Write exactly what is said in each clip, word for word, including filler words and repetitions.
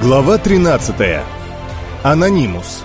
Глава тринадцатая. Анонимус.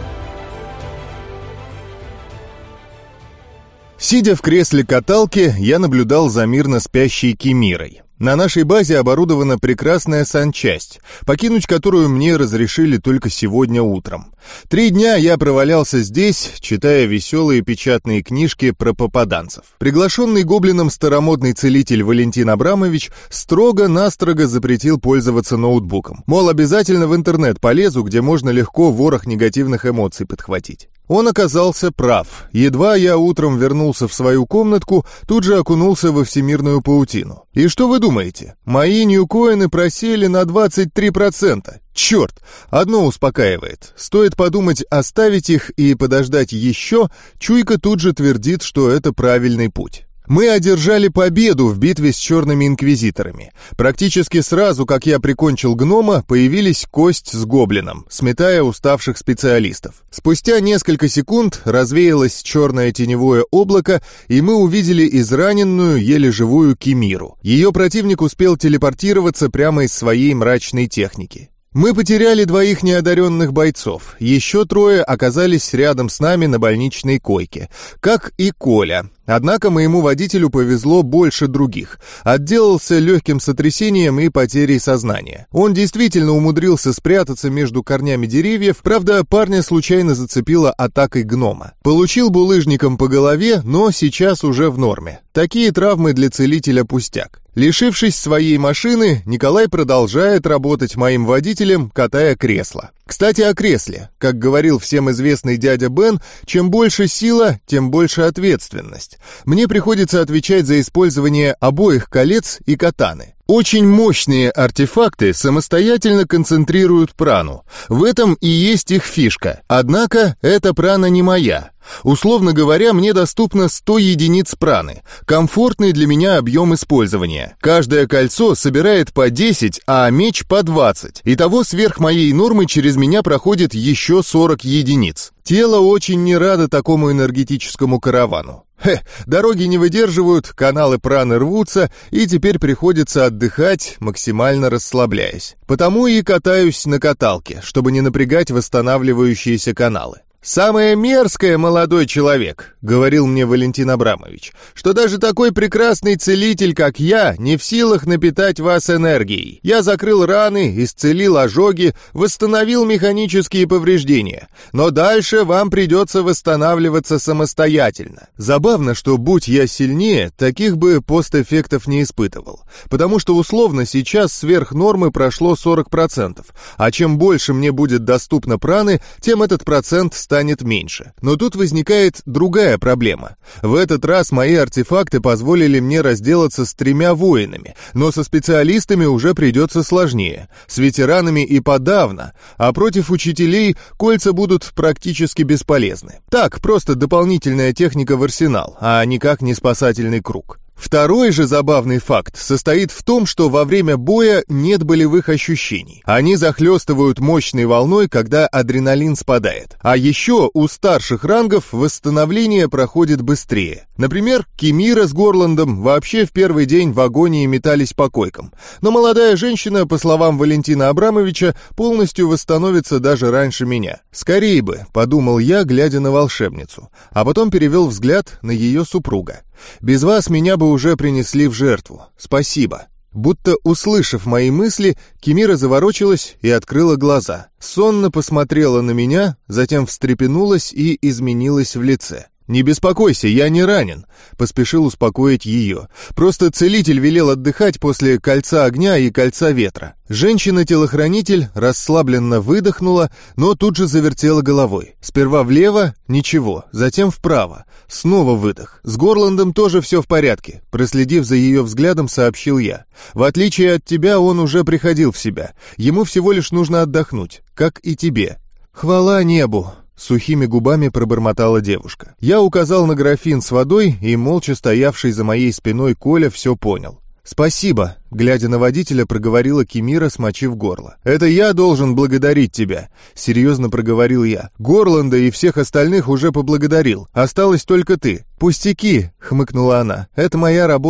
Сидя в кресле каталки, я наблюдал за мирно спящей Кимирой. На нашей базе оборудована прекрасная санчасть, покинуть которую мне разрешили только сегодня утром. Три дня я провалялся здесь, читая веселые печатные книжки про попаданцев. Приглашенный гоблином старомодный целитель Валентин Абрамович строго-настрого запретил пользоваться ноутбуком. Мол, обязательно в интернет полезу, где можно легко ворох негативных эмоций подхватить. Он оказался прав. Едва я утром вернулся в свою комнатку, тут же окунулся во всемирную паутину. И что вы думаете? Мои ньюкоины просели на двадцать три процента. Черт! Одно успокаивает. Стоит подумать оставить их и подождать еще, чуйка тут же твердит, что это правильный путь. Мы одержали победу в битве с черными инквизиторами. Практически сразу, как я прикончил гнома, появились кость с гоблином, сметая уставших специалистов. Спустя несколько секунд развеялось черное теневое облако, и мы увидели израненную, еле живую Кимиру. Ее противник успел телепортироваться прямо из своей мрачной техники. Мы потеряли двоих неодаренных бойцов, еще трое оказались рядом с нами на больничной койке, как и Коля. Однако моему водителю повезло больше других. Отделался легким сотрясением и потерей сознания. Он действительно умудрился спрятаться между корнями деревьев, правда, парня случайно зацепила атакой гнома. Получил булыжником по голове, но сейчас уже в норме. Такие травмы для целителя пустяк. Лишившись своей машины, Николай продолжает работать моим водителем, катая кресло. Кстати, о кресле. Как говорил всем известный дядя Бен, чем больше сила, тем больше ответственность. Мне приходится отвечать за использование обоих колец и катаны. Очень мощные артефакты самостоятельно концентрируют прану. В этом и есть их фишка. Однако, эта прана не моя. Условно говоря, мне доступно сто единиц праны. Комфортный для меня объем использования. Каждое кольцо собирает по десять, а меч по двадцать. Итого сверх моей нормы через меня проходит еще сорок единиц. Тело очень не радо такому энергетическому каравану. Хе, дороги не выдерживают, каналы праны рвутся, и теперь приходится отдыхать, максимально расслабляясь. Потому и катаюсь на каталке, чтобы не напрягать восстанавливающиеся каналы. «Самое мерзкое, молодой человек», — говорил мне Валентин Абрамович, «что даже такой прекрасный целитель, как я, не в силах напитать вас энергией. Я закрыл раны, исцелил ожоги, восстановил механические повреждения. Но дальше вам придется восстанавливаться самостоятельно». Забавно, что, будь я сильнее, таких бы постэффектов не испытывал. Потому что условно сейчас сверх нормы прошло сорок процентов, а чем больше мне будет доступно праны, тем этот процент станет меньше. Но тут возникает другая проблема. В этот раз мои артефакты позволили мне разделаться с тремя воинами, но со специалистами уже придется сложнее, с ветеранами и подавно, а против учителей кольца будут практически бесполезны. Так, просто дополнительная техника в арсенал, а никак не спасательный круг. Второй же забавный факт состоит в том, что во время боя нет болевых ощущений. Они захлестывают мощной волной, когда адреналин спадает. А еще у старших рангов восстановление проходит быстрее. Например, Кимира с Горландом вообще в первый день в агонии метались по койкам. Но молодая женщина, по словам Валентина Абрамовича, полностью восстановится даже раньше меня. «Скорей бы», — подумал я, глядя на волшебницу, а потом перевел взгляд на ее супруга. «Без вас меня бы уже принесли в жертву. Спасибо». Будто услышав мои мысли, Кимира заворочилась и открыла глаза. Сонно посмотрела на меня, затем встрепенулась и изменилась в лице. «Не беспокойся, я не ранен», — поспешил успокоить ее. «Просто целитель велел отдыхать после кольца огня и кольца ветра». Женщина-телохранитель расслабленно выдохнула, но тут же завертела головой. Сперва влево — ничего, затем вправо. Снова выдох. «С Горландом тоже все в порядке», — проследив за ее взглядом, сообщил я. «В отличие от тебя, он уже приходил в себя. Ему всего лишь нужно отдохнуть, как и тебе». «Хвала небу», — сухими губами пробормотала девушка. Я указал на графин с водой, и молча стоявший за моей спиной Коля все понял. «Спасибо», — глядя на водителя, проговорила Кимира, смочив горло. «Это я должен благодарить тебя», — серьезно проговорил я. «Горланда и всех остальных уже поблагодарил. Осталась только ты». «Пустяки», — хмыкнула она. «Это моя работа».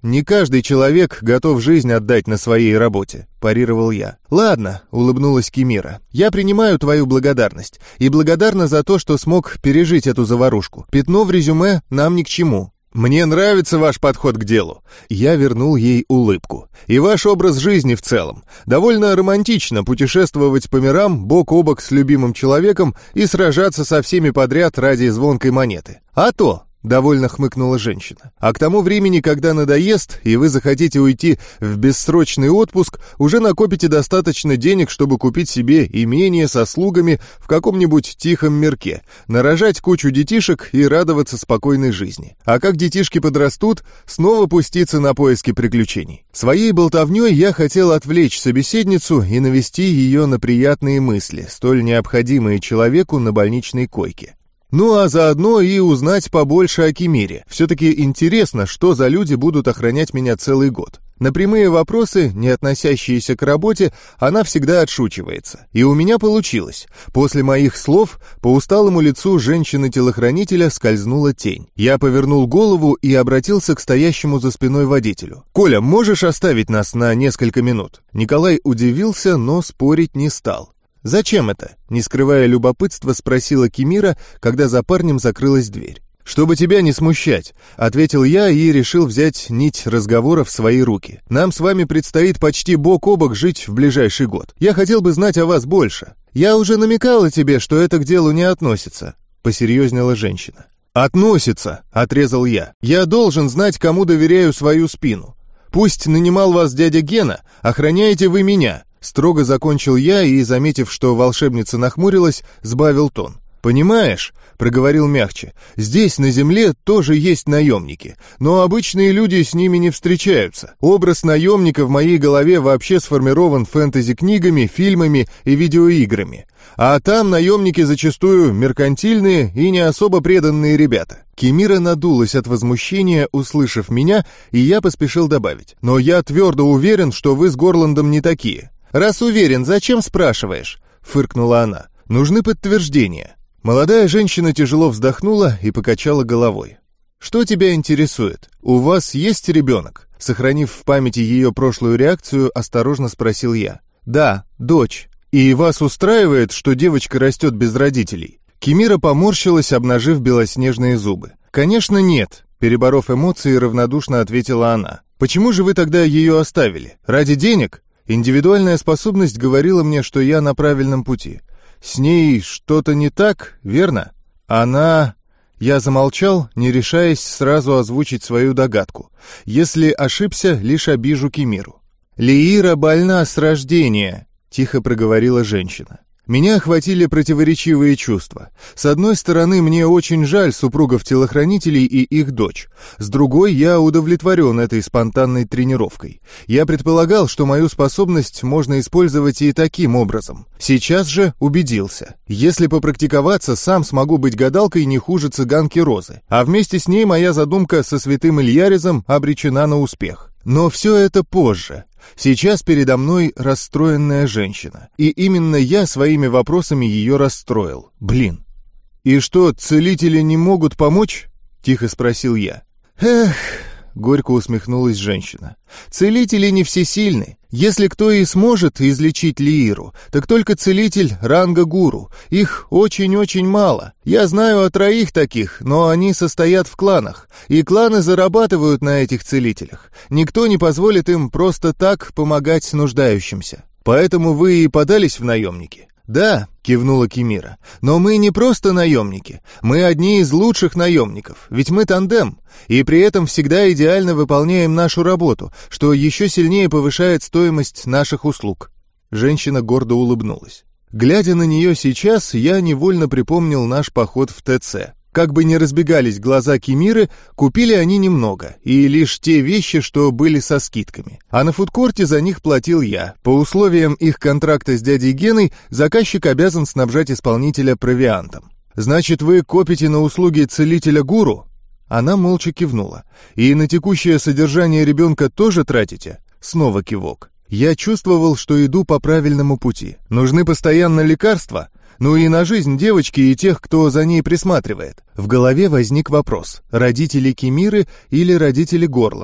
Не каждый человек готов жизнь отдать на своей работе», — парировал я. «Ладно», — улыбнулась Кимира, — «я принимаю твою благодарность и благодарна за то, что смог пережить эту заварушку. Пятно в резюме нам ни к чему». «Мне нравится ваш подход к делу». Я вернул ей улыбку. «И ваш образ жизни в целом. Довольно романтично путешествовать по мирам бок о бок с любимым человеком и сражаться со всеми подряд ради звонкой монеты. А то...» — довольно хмыкнула женщина. «А к тому времени, когда надоест, и вы захотите уйти в бессрочный отпуск, уже накопите достаточно денег, чтобы купить себе имение со слугами в каком-нибудь тихом мирке, нарожать кучу детишек и радоваться спокойной жизни. А как детишки подрастут, снова пуститься на поиски приключений». Своей болтовней я хотел отвлечь собеседницу и навести ее на приятные мысли, столь необходимые человеку на больничной койке. Ну а заодно и узнать побольше о Кимире. Все-таки интересно, что за люди будут охранять меня целый год. На прямые вопросы, не относящиеся к работе, она всегда отшучивается. И у меня получилось. После моих слов по усталому лицу женщины-телохранителя скользнула тень. Я повернул голову и обратился к стоящему за спиной водителю. «Коля, можешь оставить нас на несколько минут?» Николай удивился, но спорить не стал. «Зачем это?» — не скрывая любопытства, спросила Кимира, когда за парнем закрылась дверь. «Чтобы тебя не смущать», — ответил я и решил взять нить разговора в свои руки. «Нам с вами предстоит почти бок о бок жить в ближайший год. Я хотел бы знать о вас больше». «Я уже намекала тебе, что это к делу не относится», — посерьезнела женщина. «Относится», — отрезал я. «Я должен знать, кому доверяю свою спину. Пусть нанимал вас дядя Гена, охраняете вы меня». Строго закончил я и, заметив, что волшебница нахмурилась, сбавил тон. «Понимаешь», — проговорил мягче, — «здесь, на земле, тоже есть наемники, но обычные люди с ними не встречаются. Образ наемника в моей голове вообще сформирован фэнтези-книгами, фильмами и видеоиграми. А там наемники зачастую меркантильные и не особо преданные ребята». Кимира надулась от возмущения, услышав меня, и я поспешил добавить. «Но я твердо уверен, что вы с Горландом не такие». «Раз уверен, зачем спрашиваешь?» — фыркнула она. «Нужны подтверждения». Молодая женщина тяжело вздохнула и покачала головой. «Что тебя интересует? У вас есть ребенок?» Сохранив в памяти ее прошлую реакцию, осторожно спросил я. «Да, дочь. И вас устраивает, что девочка растет без родителей?» Кимира поморщилась, обнажив белоснежные зубы. «Конечно нет», — переборов эмоции, равнодушно ответила она. «Почему же вы тогда ее оставили? Ради денег?» Индивидуальная способность говорила мне, что я на правильном пути. С ней что-то не так, верно? Она... Я замолчал, не решаясь сразу озвучить свою догадку. Если ошибся, лишь обижу Кимиру. «Лиира больна с рождения», — тихо проговорила женщина. Меня охватили противоречивые чувства. С одной стороны, мне очень жаль супругов-телохранителей и их дочь. С другой, я удовлетворен этой спонтанной тренировкой. Я предполагал, что мою способность можно использовать и таким образом. Сейчас же убедился. Если попрактиковаться, сам смогу быть гадалкой не хуже цыганки Розы. А вместе с ней моя задумка со святым Ильяризом обречена на успех. Но все это позже. Сейчас передо мной расстроенная женщина. И именно я своими вопросами ее расстроил. Блин. «И что, целители не могут помочь?» — тихо спросил я. «Эх...» — горько усмехнулась женщина. «Целители не всесильны. Если кто и сможет излечить Лииру, так только целитель ранга гуру. Их очень-очень мало. Я знаю о троих таких, но они состоят в кланах, и кланы зарабатывают на этих целителях. Никто не позволит им просто так помогать нуждающимся. Поэтому вы и подались в наемники». «Да», — кивнула Кимира, — «но мы не просто наемники. Мы одни из лучших наемников, ведь мы тандем, и при этом всегда идеально выполняем нашу работу, что еще сильнее повышает стоимость наших услуг». Женщина гордо улыбнулась. Глядя на нее сейчас, я невольно припомнил наш поход в ТЦ. Как бы ни разбегались глаза Кимиры, купили они немного, и лишь те вещи, что были со скидками. А на фудкорте за них платил я. По условиям их контракта с дядей Геной, заказчик обязан снабжать исполнителя провиантом. «Значит, вы копите на услуги целителя-гуру?» Она молча кивнула. «И на текущее содержание ребенка тоже тратите?» Снова кивок. Я чувствовал, что иду по правильному пути. Нужны постоянно лекарства? Ну и на жизнь девочки и тех, кто за ней присматривает. В голове возник вопрос: родители Кимиры или родители Горланда?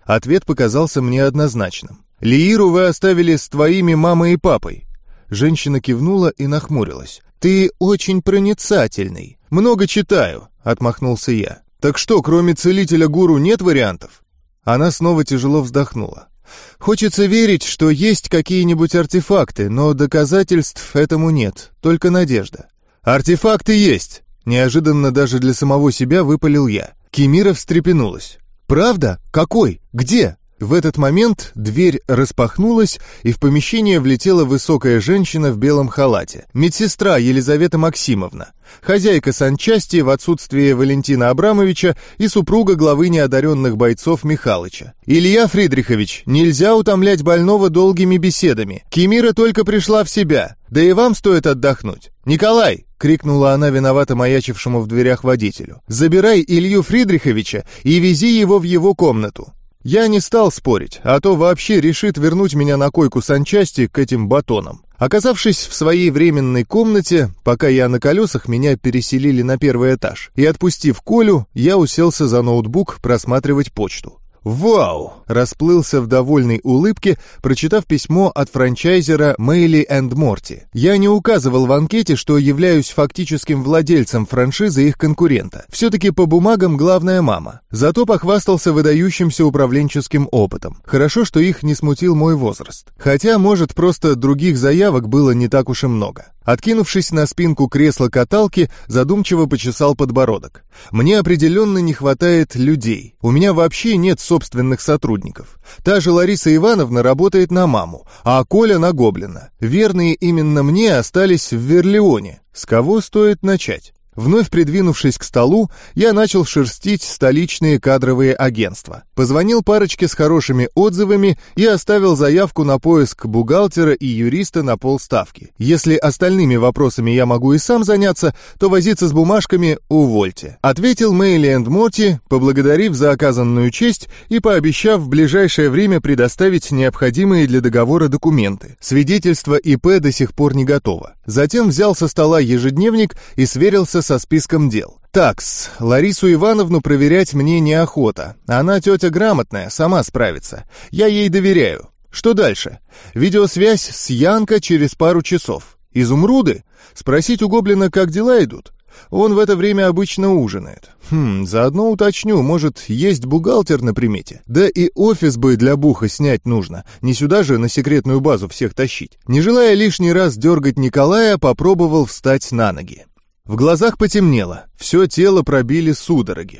Ответ показался мне однозначным. «Лииру вы оставили с твоими мамой и папой». Женщина кивнула и нахмурилась. «Ты очень проницательный. Много читаю», — отмахнулся я. «Так что, кроме целителя-гуру нет вариантов?» Она снова тяжело вздохнула. «Хочется верить, что есть какие-нибудь артефакты, но доказательств этому нет, только надежда». «Артефакты есть!» — неожиданно даже для самого себя выпалил я. Кимира встрепенулась. «Правда? Какой? Где?» В этот момент дверь распахнулась, и в помещение влетела высокая женщина в белом халате. Медсестра Елизавета Максимовна, хозяйка санчасти в отсутствие Валентина Абрамовича и супруга главы неодаренных бойцов Михалыча. «Илья Фридрихович, нельзя утомлять больного долгими беседами. Кимира только пришла в себя. Да и вам стоит отдохнуть. Николай!» — крикнула она виновато маячившему в дверях водителю. «Забирай Илью Фридриховича и вези его в его комнату». Я не стал спорить, а то вообще решит вернуть меня на койку санчасти к этим батонам. Оказавшись в своей временной комнате, пока я на колесах, меня переселили на первый этаж, и отпустив Колю, я уселся за ноутбук просматривать почту. «Вау!» — расплылся в довольной улыбке, прочитав письмо от франчайзера Мэйли энд Морти. Я не указывал в анкете, что являюсь фактическим владельцем франшизы их конкурента. Все-таки по бумагам главная мама. Зато похвастался выдающимся управленческим опытом. Хорошо, что их не смутил мой возраст. Хотя, может, просто других заявок было не так уж и много. Откинувшись на спинку кресла-каталки, задумчиво почесал подбородок. Мне определенно не хватает людей. У меня вообще нет собственных сотрудников. Та же Лариса Ивановна работает на маму, а Коля на гоблина. Верные именно мне остались в Верлеоне. С кого стоит начать? Вновь придвинувшись к столу, я начал шерстить столичные кадровые агентства. Позвонил парочке с хорошими отзывами и оставил заявку на поиск бухгалтера и юриста на полставки. Если остальными вопросами я могу и сам заняться, то возиться с бумажками увольте. Ответил Мэйли энд Морти, поблагодарив за оказанную честь и пообещав в ближайшее время предоставить необходимые для договора документы. Свидетельство ИП до сих пор не готово. Затем взял со стола ежедневник и сверился со списком дел. Такс, Ларису Ивановну проверять мне неохота. Она тетя грамотная, сама справится. Я ей доверяю. Что дальше? Видеосвязь с Янко через пару часов. Изумруды? Спросить у гоблина, как дела идут? Он в это время обычно ужинает. Хм, заодно уточню, может, есть бухгалтер на примете? Да и офис бы для буха снять нужно. Не сюда же на секретную базу всех тащить. Не желая лишний раз дергать Николая, попробовал встать на ноги. В глазах потемнело, все тело пробили судороги.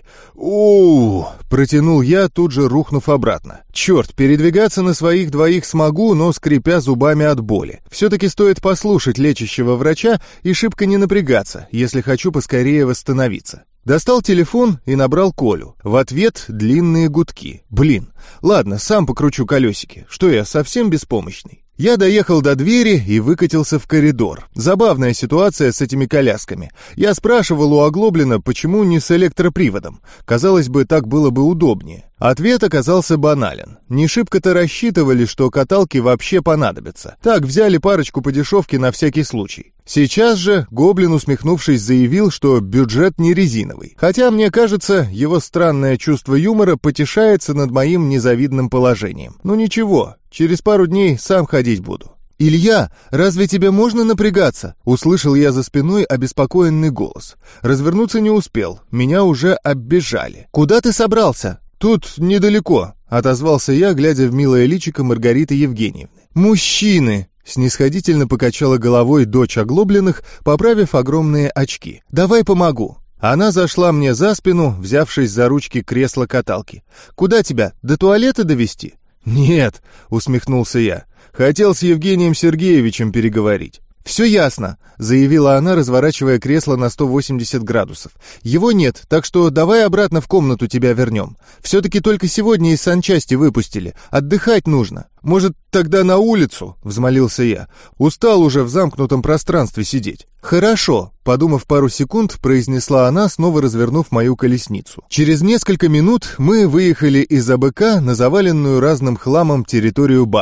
у протянул я, тут же рухнув обратно. Черт, передвигаться на своих двоих смогу, но скрипя зубами от боли. Все-таки стоит послушать лечащего врача и шибко не напрягаться, если хочу поскорее восстановиться. Достал телефон и набрал Колю. В ответ длинные гудки. Блин, ладно, сам покручу колесики. Что я, совсем беспомощный? Я доехал до двери и выкатился в коридор. Забавная ситуация с этими колясками. Я спрашивал у Оглоблина, почему не с электроприводом. Казалось бы, так было бы удобнее. Ответ оказался банален. Не шибко-то рассчитывали, что каталки вообще понадобятся. Так, взяли парочку по дешевке на всякий случай. Сейчас же Гоблин, усмехнувшись, заявил, что бюджет не резиновый. Хотя, мне кажется, его странное чувство юмора потешается над моим незавидным положением. Ну ничего, через пару дней сам ходить буду. «Илья, разве тебе можно напрягаться?» — услышал я за спиной обеспокоенный голос. Развернуться не успел, меня уже оббежали. «Куда ты собрался?» «Тут недалеко», — отозвался я, глядя в милое личико Маргариты Евгеньевны. «Мужчины!» — снисходительно покачала головой дочь Оглобленных, поправив огромные очки. «Давай помогу». Она зашла мне за спину, взявшись за ручки кресла-каталки. «Куда тебя, до туалета довести?» «Нет», — усмехнулся я. «Хотел с Евгением Сергеевичем переговорить». «Все ясно», — заявила она, разворачивая кресло на сто восемьдесят градусов. «Его нет, так что давай обратно в комнату тебя вернем. Все-таки только сегодня из санчасти выпустили. Отдыхать нужно». «Может, тогда на улицу?» — взмолился я. «Устал уже в замкнутом пространстве сидеть». «Хорошо», — подумав пару секунд, произнесла она, снова развернув мою колесницу. Через несколько минут мы выехали из АБК на заваленную разным хламом территорию базы.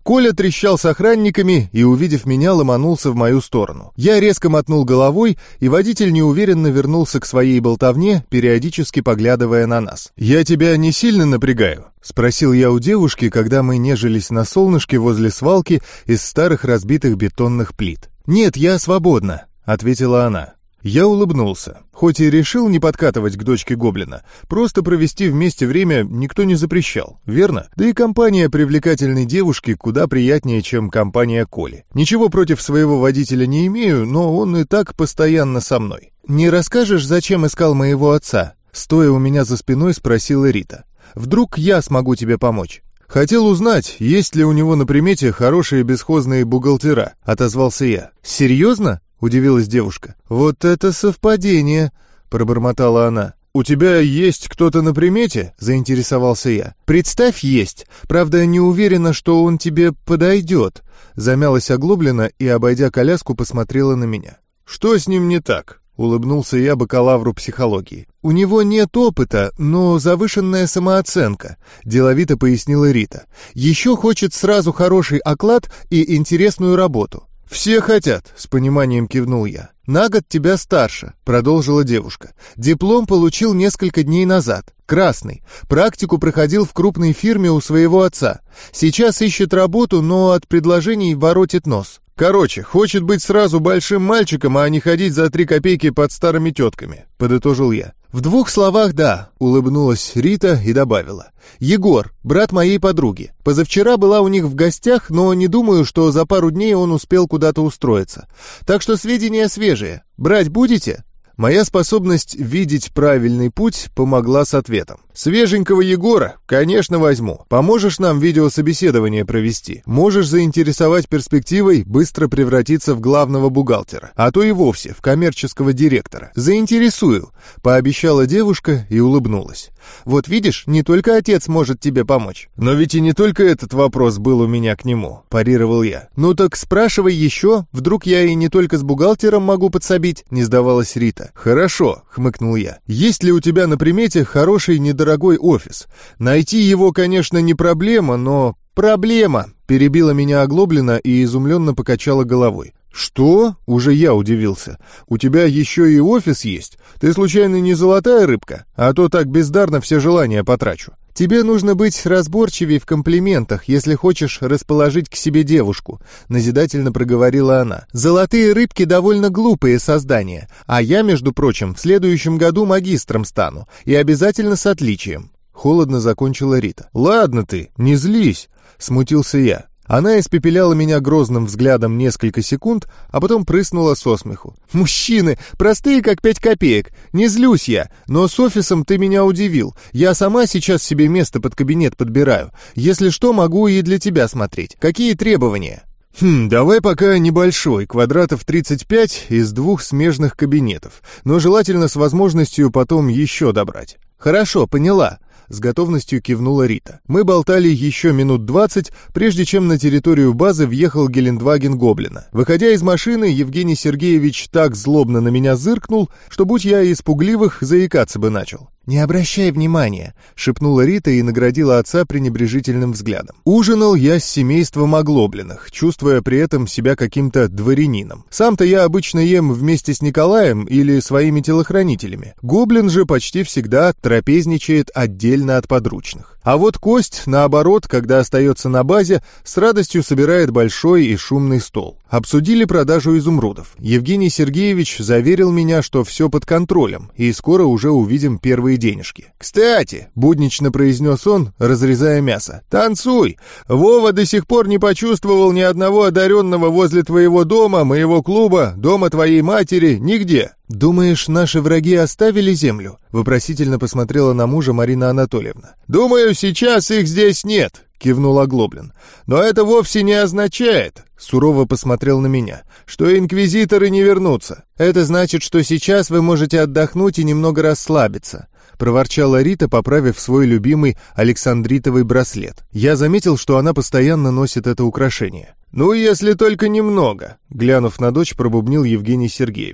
Коля трещал с охранниками и, увидев меня, ломанулся в мою сторону. Я резко мотнул головой, и водитель неуверенно вернулся к своей болтовне, периодически поглядывая на нас. «Я тебя не сильно напрягаю?» — спросил я у девушки, когда мы нежились на солнышке возле свалки из старых разбитых бетонных плит. «Нет, я свободна», — ответила она. Я улыбнулся. Хоть и решил не подкатывать к дочке гоблина, просто провести вместе время никто не запрещал, верно? Да и компания привлекательной девушки куда приятнее, чем компания Коли. Ничего против своего водителя не имею, но он и так постоянно со мной. «Не расскажешь, зачем искал моего отца?» Стоя у меня за спиной, спросила Рита. «Вдруг я смогу тебе помочь?» «Хотел узнать, есть ли у него на примете хорошие бесхозные бухгалтера», — отозвался я. «Серьезно?» — удивилась девушка. «Вот это совпадение!» — пробормотала она. «У тебя есть кто-то на примете?» — заинтересовался я. «Представь, есть. Правда, не уверена, что он тебе подойдет». Замялась Оглоблина и, обойдя коляску, посмотрела на меня. «Что с ним не так?» — улыбнулся я бакалавру психологии. «У него нет опыта, но завышенная самооценка», — деловито пояснила Рита. «Еще хочет сразу хороший оклад и интересную работу». «Все хотят», — с пониманием кивнул я. «На год тебя старше», — продолжила девушка. «Диплом получил несколько дней назад. Красный. Практику проходил в крупной фирме у своего отца. Сейчас ищет работу, но от предложений воротит нос». «Короче, хочет быть сразу большим мальчиком, а не ходить за три копейки под старыми тетками», — подытожил я. «В двух словах, да», — улыбнулась Рита и добавила. «Егор, брат моей подруги. Позавчера была у них в гостях, но не думаю, что за пару дней он успел куда-то устроиться. Так что сведения свежие. Брать будете?» Моя способность видеть правильный путь помогла с ответом. «Свеженького Егора, конечно, возьму. Поможешь нам видеособеседование провести? Можешь заинтересовать перспективой быстро превратиться в главного бухгалтера, а то и вовсе в коммерческого директора. Заинтересую», — пообещала девушка и улыбнулась. «Вот видишь, не только отец может тебе помочь». «Но ведь и не только этот вопрос был у меня к нему», — парировал я. «Ну так спрашивай еще, вдруг я и не только с бухгалтером могу подсобить», — не сдавалась Рита. «Хорошо», — хмыкнул я. «Есть ли у тебя на примете хороший недорогой офис? Найти его, конечно, не проблема, но...» «Проблема!» — перебила меня Оглоблина и изумленно покачала головой. «Что?» — уже я удивился. «У тебя еще и офис есть? Ты случайно не золотая рыбка? А то так бездарно все желания потрачу». «Тебе нужно быть разборчивей в комплиментах, если хочешь расположить к себе девушку», — назидательно проговорила она. «Золотые рыбки довольно глупые создания, а я, между прочим, в следующем году магистром стану, и обязательно с отличием». Холодно закончила Рита. «Ладно ты, не злись», — смутился я. Она испепеляла меня грозным взглядом несколько секунд, а потом прыснула со смеху. «Мужчины, простые как пять копеек. Не злюсь я, но с офисом ты меня удивил. Я сама сейчас себе место под кабинет подбираю. Если что, могу и для тебя смотреть. Какие требования?» «Хм, давай пока небольшой, квадратов тридцать пять из двух смежных кабинетов, но желательно с возможностью потом еще добрать». «Хорошо, поняла», — с готовностью кивнула Рита. Мы болтали еще минут двадцать, прежде чем на территорию базы въехал Гелендваген Гоблина. Выходя из машины, Евгений Сергеевич так злобно на меня зыркнул, что, будь я из пугливых, заикаться бы начал. «Не обращай внимания», — шепнула Рита и наградила отца пренебрежительным взглядом. Ужинал я с семейством Оглоблиных, чувствуя при этом себя каким-то дворянином. Сам-то я обычно ем вместе с Николаем или своими телохранителями. Гоблин же почти всегда трапезничает отдельно от подручных. А вот Кость, наоборот, когда остается на базе, с радостью собирает большой и шумный стол. Обсудили продажу изумрудов. Евгений Сергеевич заверил меня, что все под контролем, и скоро уже увидим первые денежки. «Кстати», — буднично произнес он, разрезая мясо, — «танцуй! Вова до сих пор не почувствовал ни одного одаренного возле твоего дома, моего клуба, дома твоей матери, нигде». «Думаешь, наши враги оставили землю?» — вопросительно посмотрела на мужа Марина Анатольевна. «Думаю, сейчас их здесь нет», — кивнул Оглоблин. «Но это вовсе не означает», — сурово посмотрел на меня, — «что инквизиторы не вернутся. Это значит, что сейчас вы можете отдохнуть и немного расслабиться», — проворчала Рита, поправив свой любимый александритовый браслет. Я заметил, что она постоянно носит это украшение. «Ну, если только немного», — глянув на дочь, пробубнил Евгений Сергеевич.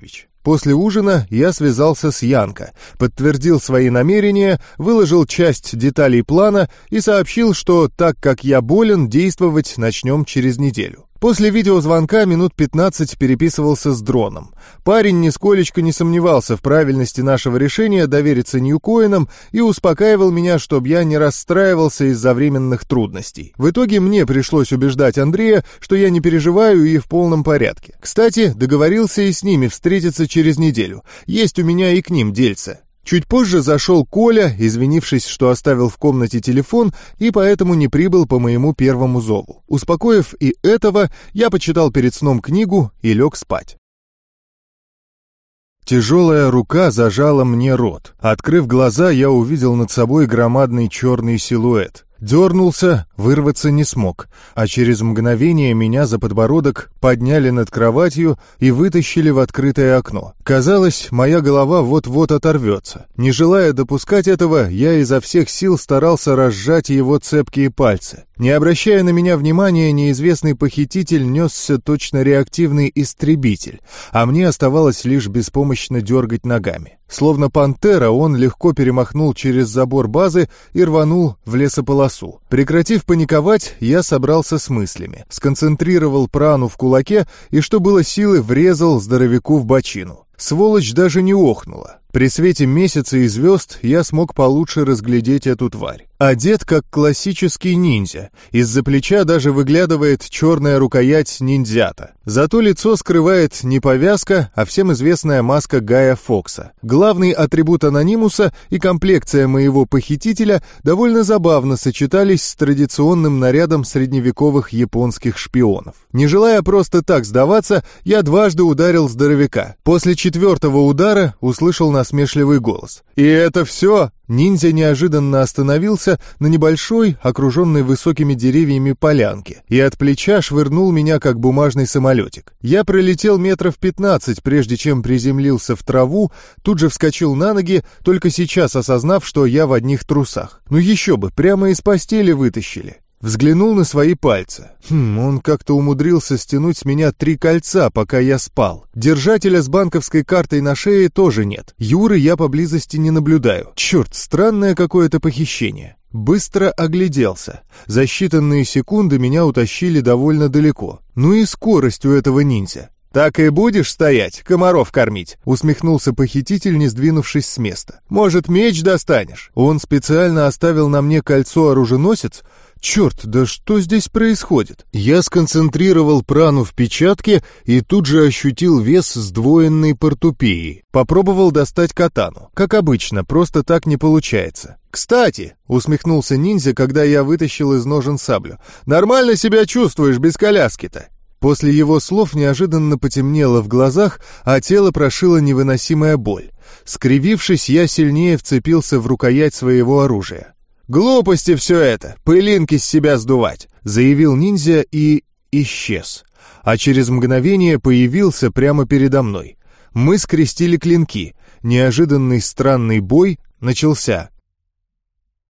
После ужина я связался с Янко, подтвердил свои намерения, выложил часть деталей плана и сообщил, что так как я болен, действовать начнем через неделю. После видеозвонка минут пятнадцать переписывался с дроном. Парень нисколечко не сомневался в правильности нашего решения довериться Ньюкоинам и успокаивал меня, чтобы я не расстраивался из-за временных трудностей. В итоге мне пришлось убеждать Андрея, что я не переживаю и в полном порядке. Кстати, договорился и с ними встретиться через неделю. Есть у меня и к ним дельце. Чуть позже зашел Коля, извинившись, что оставил в комнате телефон и поэтому не прибыл по моему первому зову. Успокоив и этого, я почитал перед сном книгу и лег спать. Тяжелая рука зажала мне рот. Открыв глаза, я увидел над собой громадный черный силуэт. Дернулся, вырваться не смог, а через мгновение меня за подбородок подняли над кроватью и вытащили в открытое окно. Казалось, моя голова вот-вот оторвется. Не желая допускать этого, я изо всех сил старался разжать его цепкие пальцы. Не обращая на меня внимания, неизвестный похититель несся точно реактивный истребитель, а мне оставалось лишь беспомощно дергать ногами. Словно пантера, он легко перемахнул через забор базы и рванул в лесополосу. Прекратив паниковать, я собрался с мыслями, сконцентрировал прану в кулаке и, что было силы, врезал здоровяку в бочину. Сволочь даже не охнула. При свете месяца и звезд я смог получше разглядеть эту тварь. Одет как классический ниндзя. Из-за плеча даже выглядывает черная рукоять ниндзята. Зато лицо скрывает не повязка, а всем известная маска Гая Фокса. Главный атрибут анонимуса и комплекция моего похитителя довольно забавно сочетались с традиционным нарядом средневековых японских шпионов. Не желая просто так сдаваться, я дважды ударил здоровяка. После четвертого удара услышал насмешливый голос. «И это все?» Ниндзя неожиданно остановился на небольшой, окруженной высокими деревьями полянке, и от плеча швырнул меня, как бумажный самолетик. Я пролетел метров пятнадцать, прежде чем приземлился в траву, тут же вскочил на ноги, только сейчас осознав, что я в одних трусах. Ну еще бы, прямо из постели вытащили. Взглянул на свои пальцы. Хм, он как-то умудрился стянуть с меня три кольца, пока я спал. Держателя с банковской картой на шее тоже нет. Юры я поблизости не наблюдаю. Черт, странное какое-то похищение. Быстро огляделся. За считанные секунды меня утащили довольно далеко. Ну и скорость у этого ниндзя. «Так и будешь стоять, комаров кормить?» — усмехнулся похититель, не сдвинувшись с места. «Может, меч достанешь?» Он специально оставил на мне кольцо-оруженосец? Черт, да что здесь происходит? Я сконцентрировал прану в печатке и тут же ощутил вес сдвоенной портупеи. Попробовал достать катану. Как обычно, просто так не получается. «Кстати», — усмехнулся ниндзя, когда я вытащил из ножен саблю, «нормально себя чувствуешь без коляски-то?» После его слов неожиданно потемнело в глазах, а тело прошила невыносимая боль. Скривившись, я сильнее вцепился в рукоять своего оружия. «Глупости все это, пылинки с себя сдувать», — заявил ниндзя и исчез. А через мгновение появился прямо передо мной. Мы скрестили клинки. Неожиданный странный бой начался.